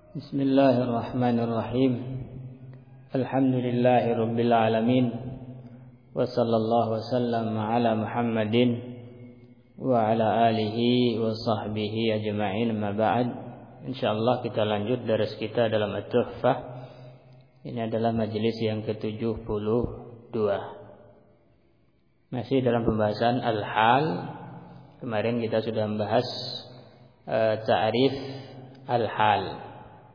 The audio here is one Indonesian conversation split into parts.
Bismillahirrahmanirrahim. Alhamdulillahirabbil alamin. Wa sallallahu wasallam ala Muhammadin wa ala alihi wa sahbihi ajma'in. Ma ba'd. Insyaallah kita lanjut daras kita dalam At-Tuhfah. Ini adalah majelis yang ke-72. Masih dalam pembahasan al-hal. Kemarin kita sudah membahas ta'rif al-hal.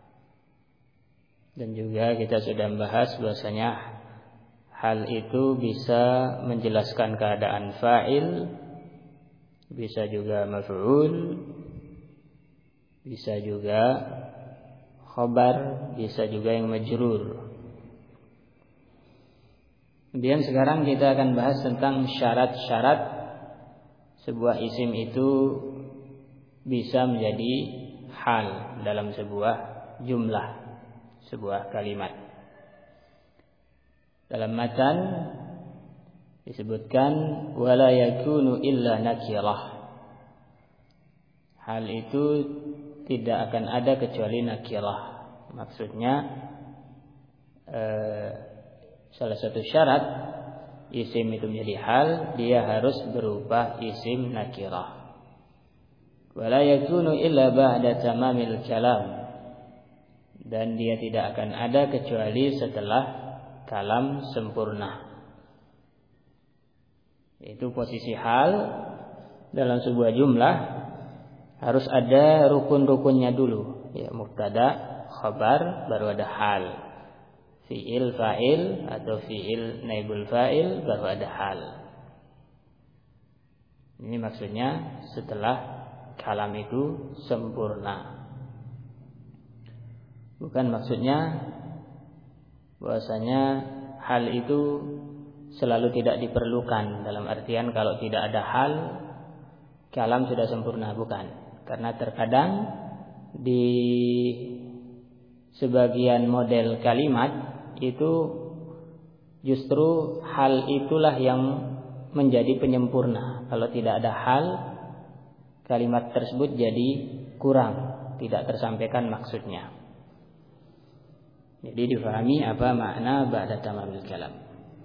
Dan juga kita sudah membahas bahwasanya hal itu bisa menjelaskan keadaan fa'il, bisa juga maf'ul, bisa juga khabar, bisa juga yang majrur. Kemudian sekarang kita akan bahas tentang syarat-syarat sebuah isim itu bisa menjadi hal dalam sebuah jumlah, sebuah kalimat. Dalam matan disebutkan wala yakunu illa nakirah. Hal itu tidak akan ada kecuali nakirah. Maksudnya salah satu syarat isim itu menjadi hal, dia harus berupa isim nakirah. Wala yakunu illa ba'da tamamil kalam. Dan dia tidak akan ada kecuali setelah kalam sempurna. Itu posisi hal dalam sebuah jumlah harus ada rukun-rukunnya dulu. Ya, mubtada, khabar, baru ada hal. Fi'il fa'il atau fi'il naibul fa'il, baru ada hal. Ini maksudnya setelah kalam itu sempurna. Bukan maksudnya bahwasanya hal itu selalu tidak diperlukan, dalam artian kalau tidak ada hal kalam sudah sempurna, bukan. Karena terkadang di sebagian model kalimat itu justru hal itulah yang menjadi penyempurna. Kalau tidak ada hal, kalimat tersebut jadi kurang, tidak tersampaikan maksudnya. Jadi difahami apa makna ba'da tamamil kalam.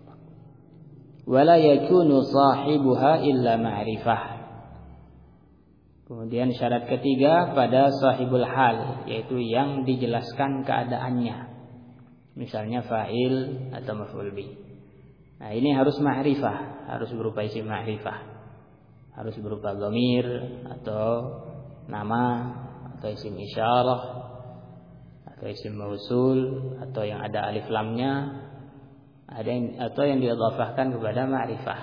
Wala yakunu sahibuha illa ma'rifah. Kemudian syarat ketiga pada sahibul hal, yaitu yang dijelaskan keadaannya. Misalnya fa'il atau maf'ul bih. Nah, ini harus ma'rifah, harus berupa isim ma'rifah. Harus berupa dhamir atau nama atau isim isyarah atau isim mausul atau yang ada alif lamnya, atau yang diidhafahkan kepada ma'rifah.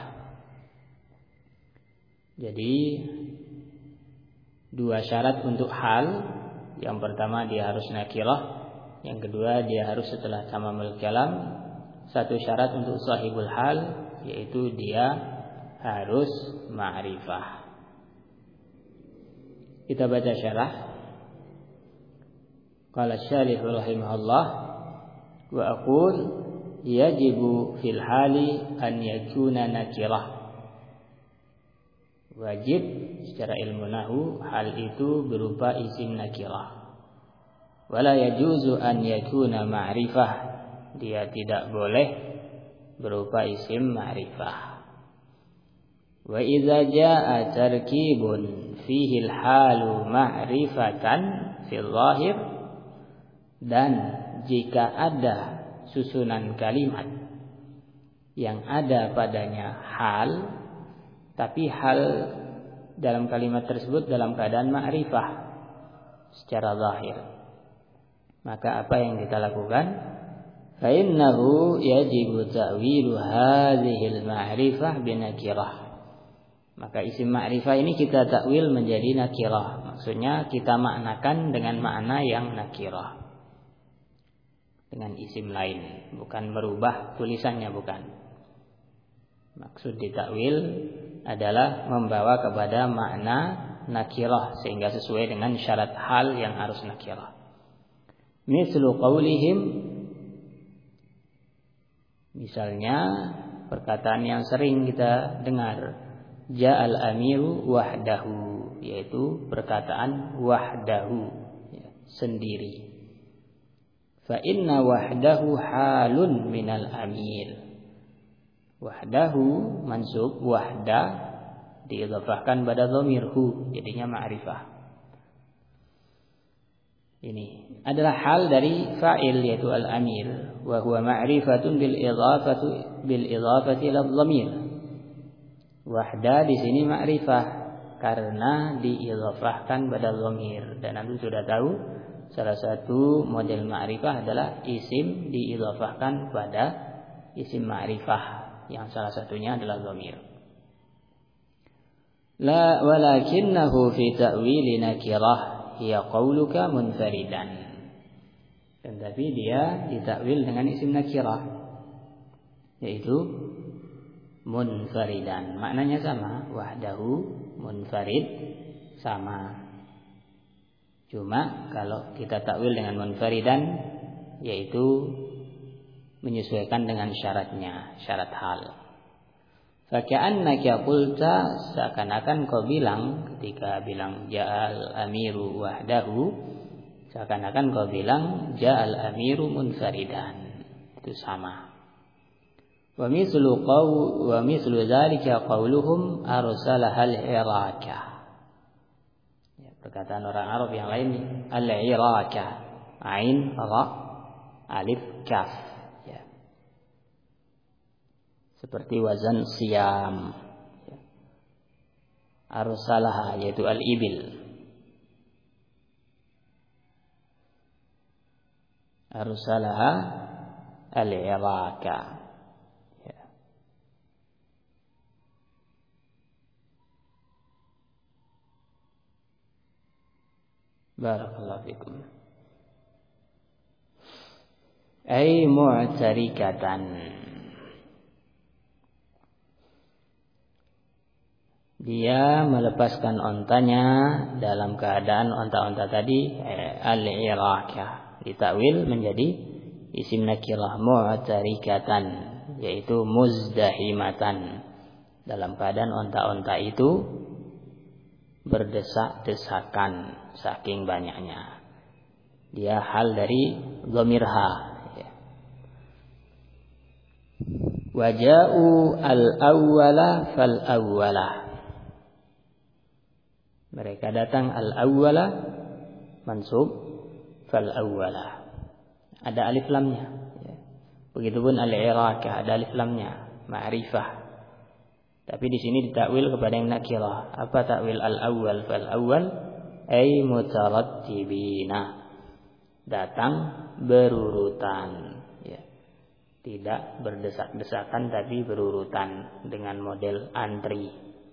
Jadi dua syarat untuk hal. Yang pertama dia harus nakirah, yang kedua dia harus setelah tamamul kalam. Satu syarat untuk sahibul hal, yaitu dia harus ma'rifah. Kita baca syarah. Qala syarih rahimahullah wa aqul yajibu fil hali an yakuna nakirah. Wajib secara ilmu nahwu hal itu berupa isim nakirah. Wala yajuzu an yakuna ma'rifah. Dia tidak boleh berupa isim ma'rifah. Wa idza jaa tarkibun fihi al-halu ma'rifatan fil zahir. Dan jika ada susunan kalimat yang ada padanya hal, tapi hal dalam kalimat tersebut dalam keadaan ma'rifah secara zahir, maka apa yang kita lakukan? Fa innahu yajibu ta'wilu hadhil ma'rifah binakirah. Maka isim ma'rifah ini kita takwil menjadi nakirah. Maksudnya kita maknakan dengan makna yang nakirah, dengan isim lain, bukan merubah tulisannya, bukan. Maksud ditakwil adalah membawa kepada makna nakirah sehingga sesuai dengan syarat hal yang harus nakirah. Mislu qaulihim, misalnya perkataan yang sering kita dengar, ja'al amiru wahdahu, yaitu perkataan wahdahu, sendiri. Fa inna wahdahu halun minal amil. Wahdahu mansub, wahda diidhafahkan pada dhamir hu, jadinya ma'rifah. Ini adalah hal dari fa'il yaitu al-amir, wa huwa ma'rifatun bil idhafati ila dhamir. Wahda di sini ma'rifah karena diidhafahkan pada dhamir, dan Anda sudah tahu salah satu model ma'rifah adalah isim diidhafahkan pada isim ma'rifah yang salah satunya adalah dhamir. La walakinnahu fi ta'wili nakirah hiya qauluka munfaridan. Dan tapi dia ditakwil dengan isim nakirah yaitu munfaridan. Maknanya sama, wahdahu, munfarid sama. Cuma kalau kita takwil dengan munfaridan yaitu menyesuaikan dengan syaratnya, syarat hal. Faka'annaka qulta, seakan-akan kau bilang ketika bilang ja'al amiru wahdahu, seakan-akan kau bilang ja'al amiru munfaridan. Itu sama. Wa mislu dzalika qauluhum arsalahal iraka. Ya, perkataan orang Arab yang lain al-iraka, ain ra alif kaf. Seperti wazan siam, arsalaha yaitu al-ibil, arsalaha al-iraka. Barakallahu fikum. Ay mu'tarikatan, dia melepaskan ontanya dalam keadaan onta-onta tadi al-iraka, ditakwil menjadi isim nakirah mu'tarikatan, yaitu muzdahimatan, dalam keadaan onta-onta itu berdesak-desakan saking banyaknya. Dia hal dari dhamirha. Waja'u al-awwala fal-awwala, mereka datang al-awwala mansub, fal-awwala ada alif lamnya. Begitupun al-iraka ada alif lamnya, ma'rifah. Tapi di sini ditakwil kepada yang nakirah. Apa takwil al-awwal fal-awwal? Ay mutarattibina, datang berurutan. Tidak berdesak-desakan tapi berurutan dengan model antri.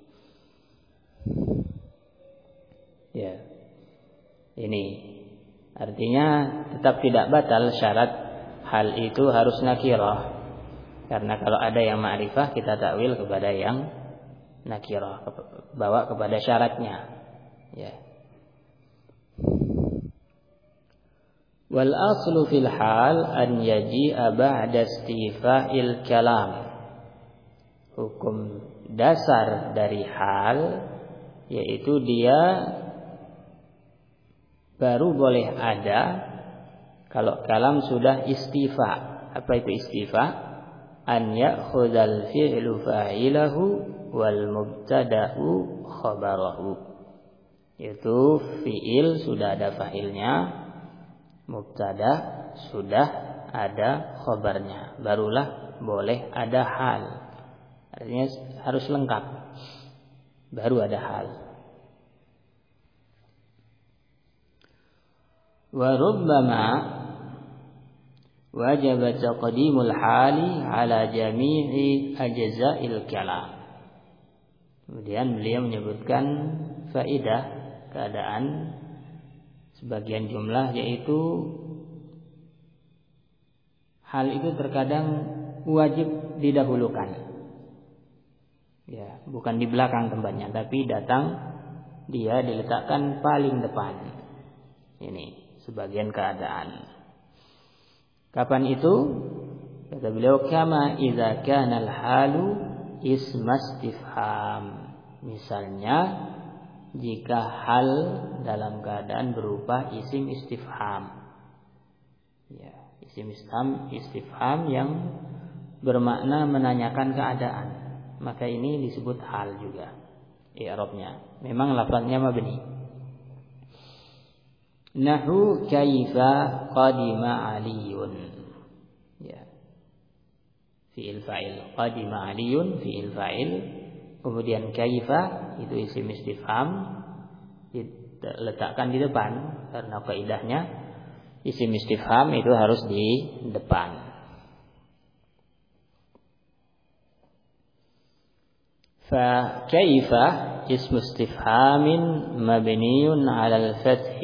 Ya, ini artinya tetap tidak batal syarat hal itu harus nakirah. Karena kalau ada yang ma'rifah kita takwil kepada yang nakirah, bawa kepada syaratnya. Ya. Wal aslu fil hal an yaji'a ba'da istifa'il kalam. Hukum dasar dari hal yaitu dia baru boleh ada kalau kalam sudah istifa. Apa itu istifa? An ya'khudhal fi'lu fa'ilahu wal mubtada'u khabarahu. Itu fi'il sudah ada fa'ilnya, mubtada sudah ada khabarnya, barulah boleh ada hal. Artinya harus lengkap, baru ada hal. Wa rubbama wajib taqdimul hali ala jami'i ajza'il kalam. Kemudian beliau menyebutkan faedah keadaan sebagian jumlah, yaitu hal itu terkadang wajib didahulukan. Ya, bukan di belakang tempatnya, tapi datang dia diletakkan paling depan. Ini sebagian keadaan. Kapan itu? Kata beliau, kama idza kana al-halu isma istifham. Misalnya jika hal dalam keadaan berupa isim istifham. Ya. Isim istifham yang bermakna menanyakan keadaan, maka ini disebut hal juga i'rabnya. Memang lafaznya mabni. Nahu kaifa qadima aliyun. Ya. Fi'il fa'il. Qadima aliyun fi'il fa'il. Kemudian kaifa itu isim istifham diletakkan di depan karena kaidahnya isim istifham itu harus di depan. Fa kaifa ismu istifhamin mabniun 'ala al-fath.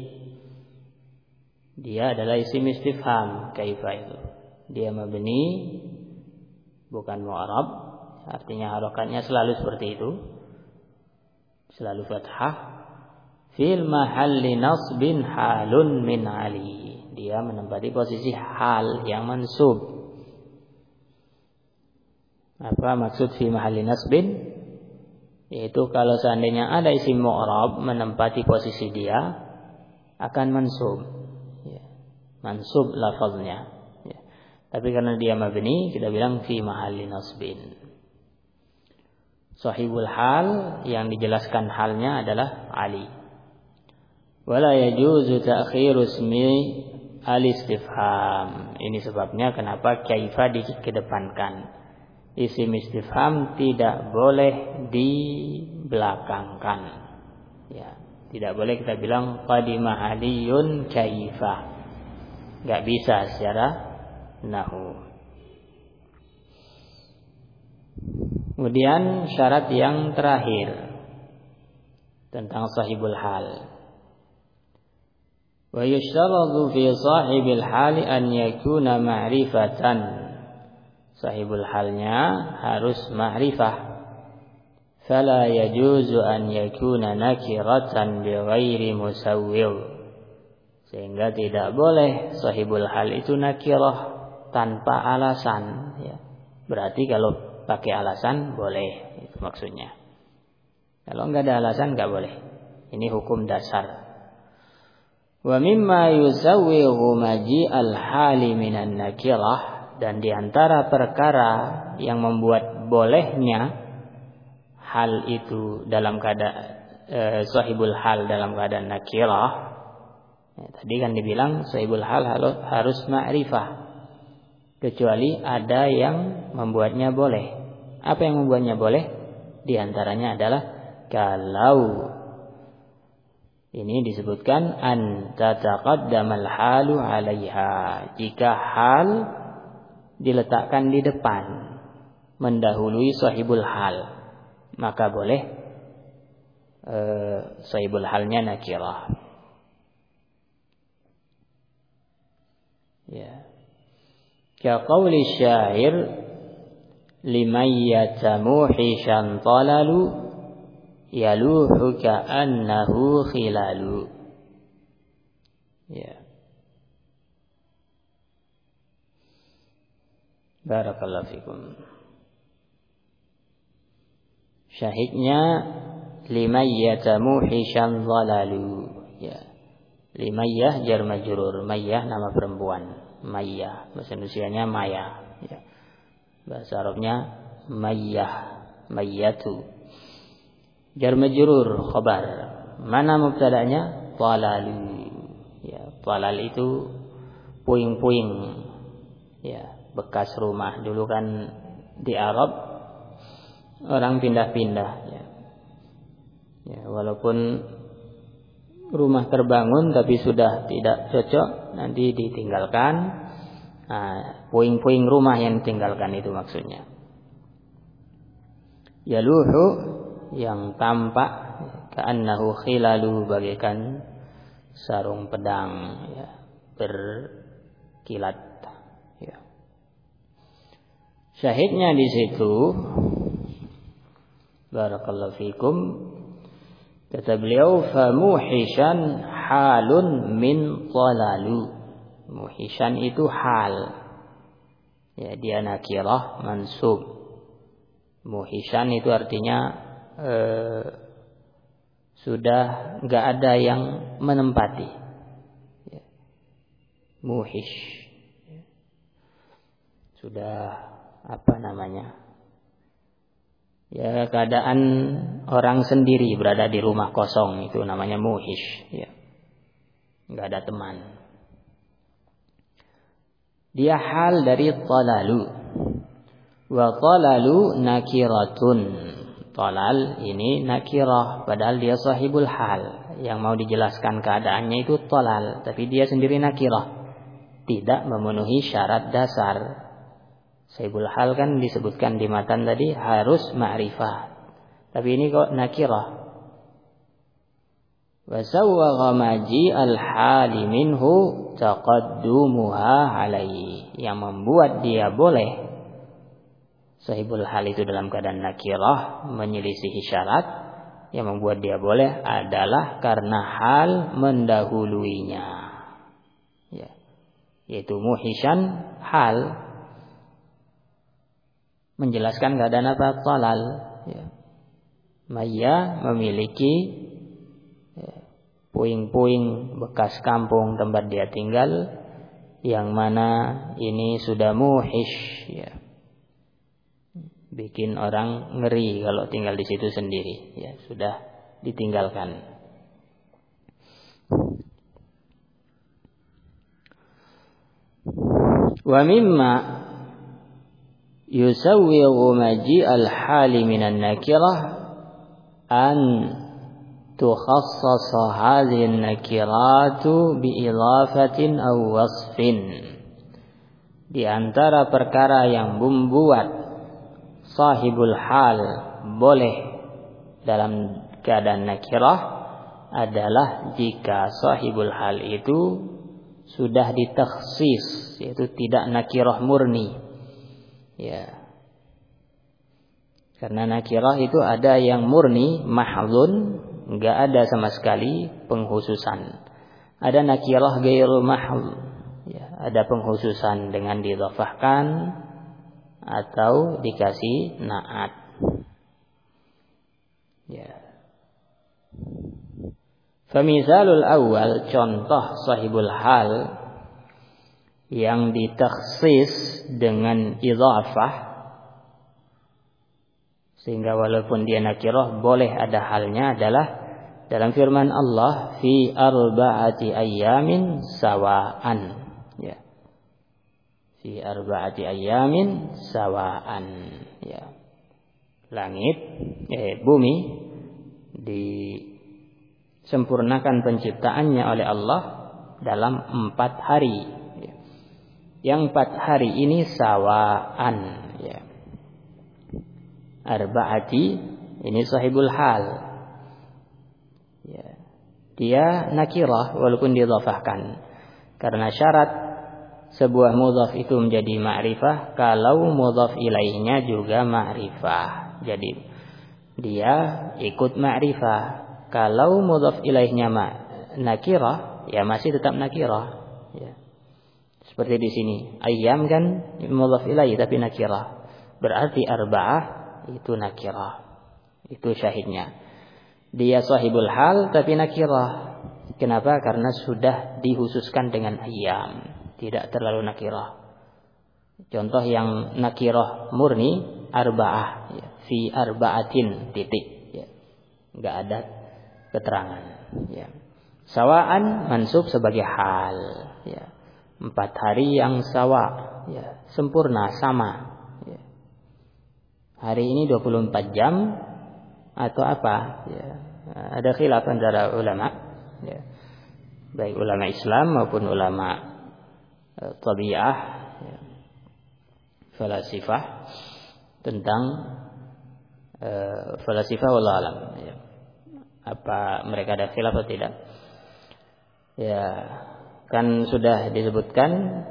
Dia adalah isim istifham kaifa itu. Dia mabni bukan mu'rab, artinya harokatnya selalu seperti itu. Selalu fathah. Fil mahalli nasbin halun min ali. Dia menempati posisi hal yang mansub. Apa maksud fi mahalli nasbin? Yaitu kalau seandainya ada isim mu'rab menempati posisi dia akan mansub. Ya. Mansub lafaznya. Ya. Tapi karena dia mabni kita bilang fi mahalli nasbin. Sahibul hal yang dijelaskan halnya adalah Ali. Wala yajuzu ta'khiru ismi al-istifham. Ini sebabnya kenapa kaifa dikedepankan. Isim istifham tidak boleh dibelakangkan. Ya, tidak boleh kita bilang qadima aliyun kaifa. Enggak bisa secara nahwu. Kemudian syarat yang terakhir tentang sahibul hal. Wa yushtaratu fi sahibil hali an yakuna ma'rifatan. Sahibul halnya harus ma'rifah. Fala yajuzu an yakuna nakiratan bighairi musawwir. Sehingga tidak boleh sahibul hal itu nakirah tanpa alasan. Ya. Berarti kalau pakai alasan boleh, itu maksudnya. Kalau enggak ada alasan enggak boleh. Ini hukum dasar. Wa mimma yusawwiru maji'al hali minan nakirah. Dan diantara perkara yang membuat bolehnya hal itu dalam keadaan sahibul hal dalam keadaan nakirah. Ya, tadi kan dibilang sahibul hal harus ma'rifah. Kecuali ada yang membuatnya boleh. Apa yang membuatnya boleh? Di antaranya adalah kalau ini disebutkan an tataqaddamal halu 'alaiha. Jika hal diletakkan di depan mendahului sahibul hal, maka boleh sahibul halnya nakirah. Ya. Ka qauli syair liman yatamuhishan talalu yaluhu ka'annahu khilalu. Ya. Barakallahu fikum. Syahidnya limayyata muhishan dhalalu. Ya. Limayyah jar majrur, mayyah nama perempuan, mayyah bahasa Indonesianya maya, ya. Bahasa Arabnya mayyah, mayyatu. Jar majrur khabar. Mana mubtada'nya? Dhalalu. Ya, dhalal itu puing-puing. Ya. Bekas rumah. Dulu kan di Arab orang pindah-pindah. Ya. Ya, walaupun rumah terbangun tapi sudah tidak cocok, nanti ditinggalkan. Nah, puing-puing rumah yang ditinggalkan itu maksudnya. Yaluhu yang tampak ka'annahu khilalu bagaikan sarung pedang, ya, berkilat. Syahidnya di situ barakallahu fikum kata beliau fa muhishan halun min dhalalu. Muhishan itu hal. Ya, dia nakirah mansub. Muhishan itu artinya sudah enggak ada yang menempati. Ya. Muhish. sudah ya keadaan orang sendiri berada di rumah kosong, itu namanya muhish, ya. Enggak ada teman. Dia hal dari talalu. Wa talalu nakiratun. Talal ini nakirah, padahal dia sahibul hal. Yang mau dijelaskan keadaannya itu talal, tapi dia sendiri nakirah. Tidak memenuhi syarat dasar. Sahibul hal kan disebutkan di matan tadi harus ma'rifah. Tapi ini kok nakirah. Wa sawwagha maji al-hali minhu taqaddumuha alaihi. Yang membuat dia boleh sahibul hal itu dalam keadaan nakirah menyelisihi syarat, yang membuat dia boleh adalah karena hal mendahuluinya, ya. Yaitu muhishan, hal menjelaskan keadaan apa? Talal, ya. Maya memiliki puing-puing bekas kampung tempat dia tinggal, yang mana ini sudah muhish, ya. Bikin orang ngeri kalau tinggal di situ sendiri, ya, sudah ditinggalkan. Wa mimma yusawwighu maji al-hali minan nakirah an tukhassasa hadhihi an-nakiratu bi idhafatin aw wasfin. Di antara perkara yang membuat sahibul hal boleh dalam keadaan nakirah adalah jika sahibul hal itu sudah ditakhsis, yaitu tidak nakirah murni, ya. Karena nakirah itu ada yang murni mahdhun, enggak ada sama sekali penghususan. Ada nakirah ghairu mahdh, ya, ada penghususan dengan didhafahkan atau dikasih na'at, ya. Famizalul awal, contoh sahibul hal yang ditakhsis dengan idhafah sehingga walaupun dia nakirah boleh ada halnya, adalah dalam firman Allah fi arba'ati ayyamin sawa'an, ya. Fi arba'ati ayyamin sawa'an, ya. Langit, bumi disempurnakan penciptaannya oleh Allah dalam 4 hari, ya. Yang 4 hari ini sawa'an, ya. Arba'ati ini sahibul hal, ya. Dia nakirah walaupun didhafahkan, karena syarat sebuah mudhaf itu menjadi ma'rifah kalau mudhaf ilaihnya juga ma'rifah. Jadi dia ikut ma'rifah. Kalau mudhaf ilaihnya nakirah, ya masih tetap nakirah, ya. Seperti di sini, ayyam kan mudhaf ilaih tapi nakirah. Berarti arba'ah itu nakirah. Itu syahidnya. Dia sahibul hal tapi nakirah. Kenapa? Karena sudah dihususkan dengan ayyam. Tidak terlalu nakirah. Contoh yang nakirah murni arba'ah, ya. Fi arba'atin titik, ya. Enggak ada keterangan, ya. Sawa'an mansub sebagai hal, ya. 4 hari yang sawa, ya, sempurna, sama, ya. Hari ini 24 jam atau apa, ya. Ada khilaf antara ulama, ya. Baik ulama Islam maupun ulama tabi'ah, ya, falasifah, tentang falasifah wallahu alam, ya. Apa mereka ada khilaf atau tidak? Ya, kan sudah disebutkan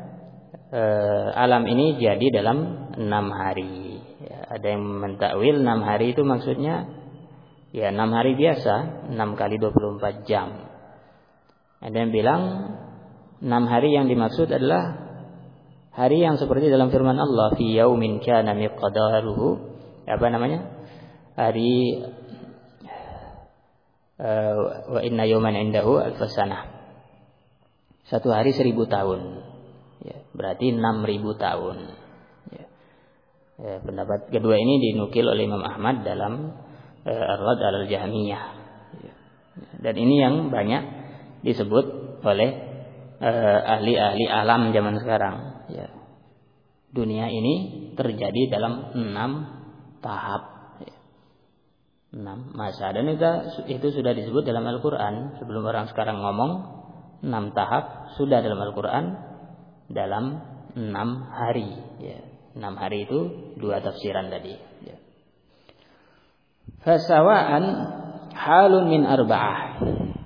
alam ini jadi dalam 6 hari, ya. Ada yang mentakwil 6 hari itu maksudnya ya 6 hari biasa, 6 kali 24 jam. Ada yang bilang 6 hari yang dimaksud adalah hari yang seperti dalam firman Allah, fi yaumin kana miqdaruhu, apa namanya? Hari wa inna yawman indahu alfasanah. 1 hari 1000 tahun. Ya, berarti 6000 tahun. Pendapat kedua ini dinukil oleh Imam Ahmad dalam Ar-Rad 'alal Jahmiyah. Dan ini yang banyak disebut oleh ahli-ahli alam zaman sekarang. Ya. Dunia ini terjadi dalam 6 tahap. 6 masa. Dan itu sudah disebut dalam Al-Quran. Sebelum orang sekarang ngomong 6 tahap sudah dalam Al-Quran dalam 6 hari. Ya. 6 hari itu 2 tafsiran tadi. Ya. Fasawa'an halun min arba'ah.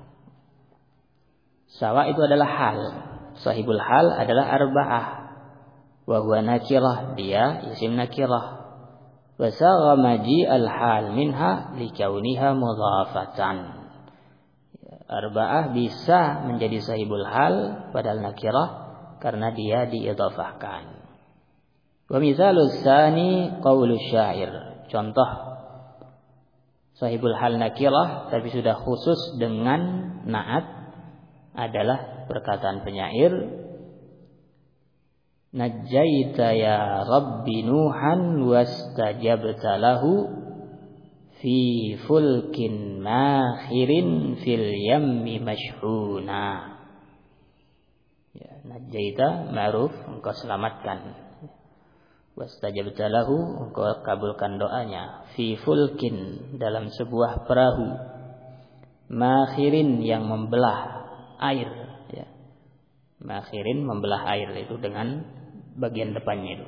Sawa itu adalah hal. Sahibul hal adalah arba'ah. Wa huwa nakirah, dia isim nakirah. Wa sagha maji al-hal minha likauniha mudhafatan. Arba'ah bisa menjadi sahibul hal padahal nakirah karena dia diidhafahkan. Wa misalus tsani qaulus syair. Contoh sahibul hal nakirah tapi sudah khusus dengan na'at adalah perkataan penyair, najjaita ya rabbi nuhan wastajabta lahu fi fulkin makhirin fil yammi mashhuna. Ya, najjaita ma'ruf, engkau selamatkan. Wastajabta lahu, engkau kabulkan doanya. Fi fulkin, dalam sebuah perahu. Makhirin, yang membelah air. Ya. Makhirin, membelah air itu dengan bagian depannya itu.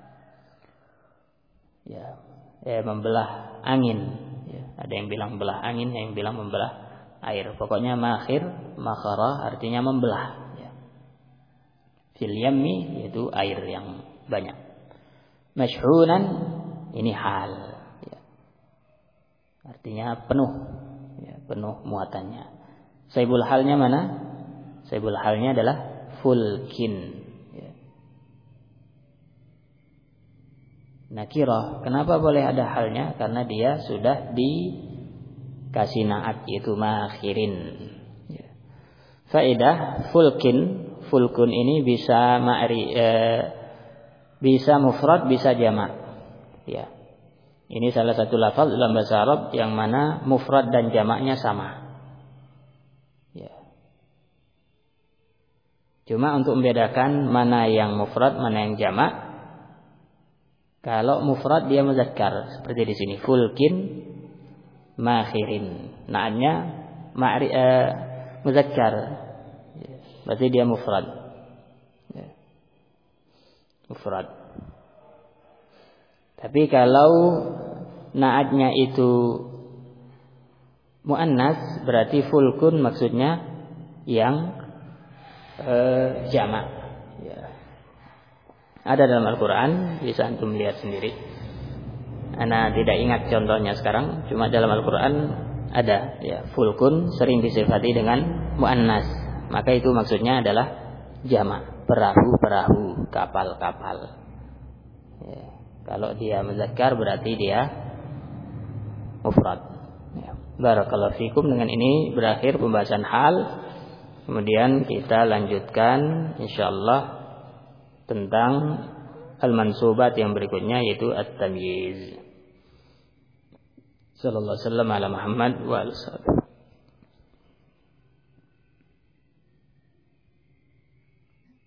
Ya, membelah angin. Ya. Ada yang bilang membelah angin, yang bilang membelah air. Pokoknya makhir, makhara artinya membelah. Ya. Fil yammi, yaitu air yang banyak. Mashhunan, ini hal, ya. Artinya penuh, ya, penuh muatannya. Sahibul halnya mana? Sahibul halnya adalah fulkin. Ya. Nakirah, kenapa boleh ada halnya? Karena dia sudah dikasih naat, yaitu makhirin. Ya. Faedah fulkin, fulkun ini bisa bisa mufrad, bisa jamak. Ya. Ini salah satu lafaz dalam bahasa Arab yang mana mufrad dan jamaknya sama. Ya. Cuma untuk membedakan mana yang mufrad, mana yang jamak. Kalau mufrad dia muzakkar seperti di sini, fulkin makhirin. Naannya muzakkar. Ya. Berarti dia mufrad. Mufrad. Tapi kalau naatnya itu muannas, berarti fulkun maksudnya yang jamak. Ya. Ada dalam Al-Quran, bisa antum lihat sendiri. Ana tidak ingat contohnya sekarang, cuma dalam Al-Quran ada. Ya, fulkun sering disifati dengan muannas, maka itu maksudnya adalah jamak. Perahu-perahu, kapal-kapal. Ya. Kalau dia muzakkar berarti dia mufrad. Ya. Barakallahu fikum. Dengan ini berakhir pembahasan hal. Kemudian kita lanjutkan insyaallah tentang al-mansubat yang berikutnya, yaitu at-tamyiz. Sallallahu alaihi wasallam ala Muhammad wa alihi.